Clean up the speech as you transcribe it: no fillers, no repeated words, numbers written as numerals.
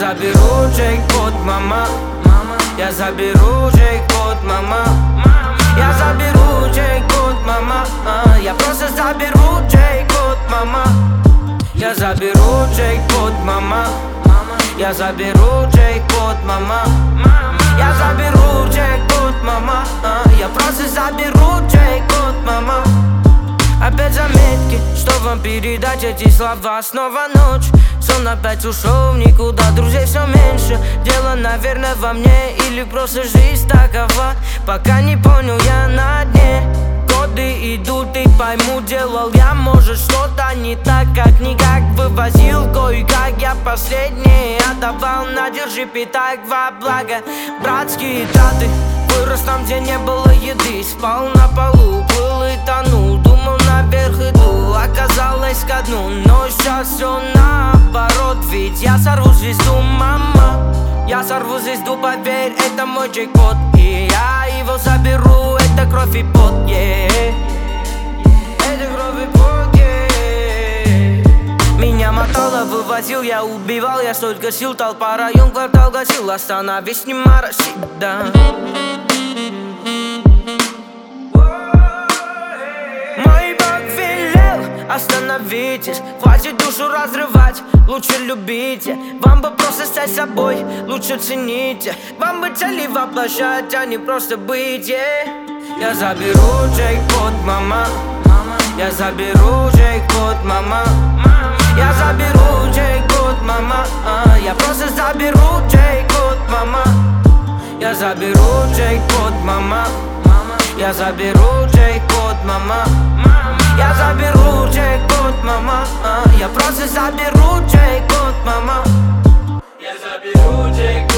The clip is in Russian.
заберу джекпот, мама. Я заберу джекпот, мама. Я заберу джекпот, мама. Я просто заберу джекпот, мама. Я заберу джекпот, мама. Я заберу джекпот, мама. Я заберу джекпот, мама. Я просто заберу джекпот, мама. Опять заметки, что вам передать эти слова? Снова ночь, сон опять ушел в никуда. Друзей все меньше, дело, наверное, во мне. Или просто жизнь такова, пока не понял, я на дне. Годы идут и пойму, делал я, может, что-то не так, как никак. Вывозил кое-как, я последний отдавал на держи, питай во благо. Братские траты, вырос там, где не было еды. Спал на полу, плыл и тонул, думал наверх иду, оказалось ко дну. Но сейчас все наоборот, ведь я сорву звезду, мама. Я сорву звезду, поверь, это мой джекпот. И я его заберу, это кровь и пот, yeah. Это кровь и пот, yeah. Меня мотало, вывозил, я убивал, я столько сил. Толпа, район, квартал гасил, остановись, не мороси, да. Мой Бог велел, остановитесь, хватит душу разрывать, лучше любите. Вам бы просто стать собой, лучше цените. Вам бы цели воплощать, а не просто быть, yeah. Я заберу джекпот, мама. Я заберу джекпот, мама. Я заберу джекпот, мама. Я просто заберу джекпот, мама. Я заберу джекпот, мама. Я заберу джекпот, мама. Я заберу джекпот, мама. Я просто заберу джекпот, мама. Я заберу джекпот.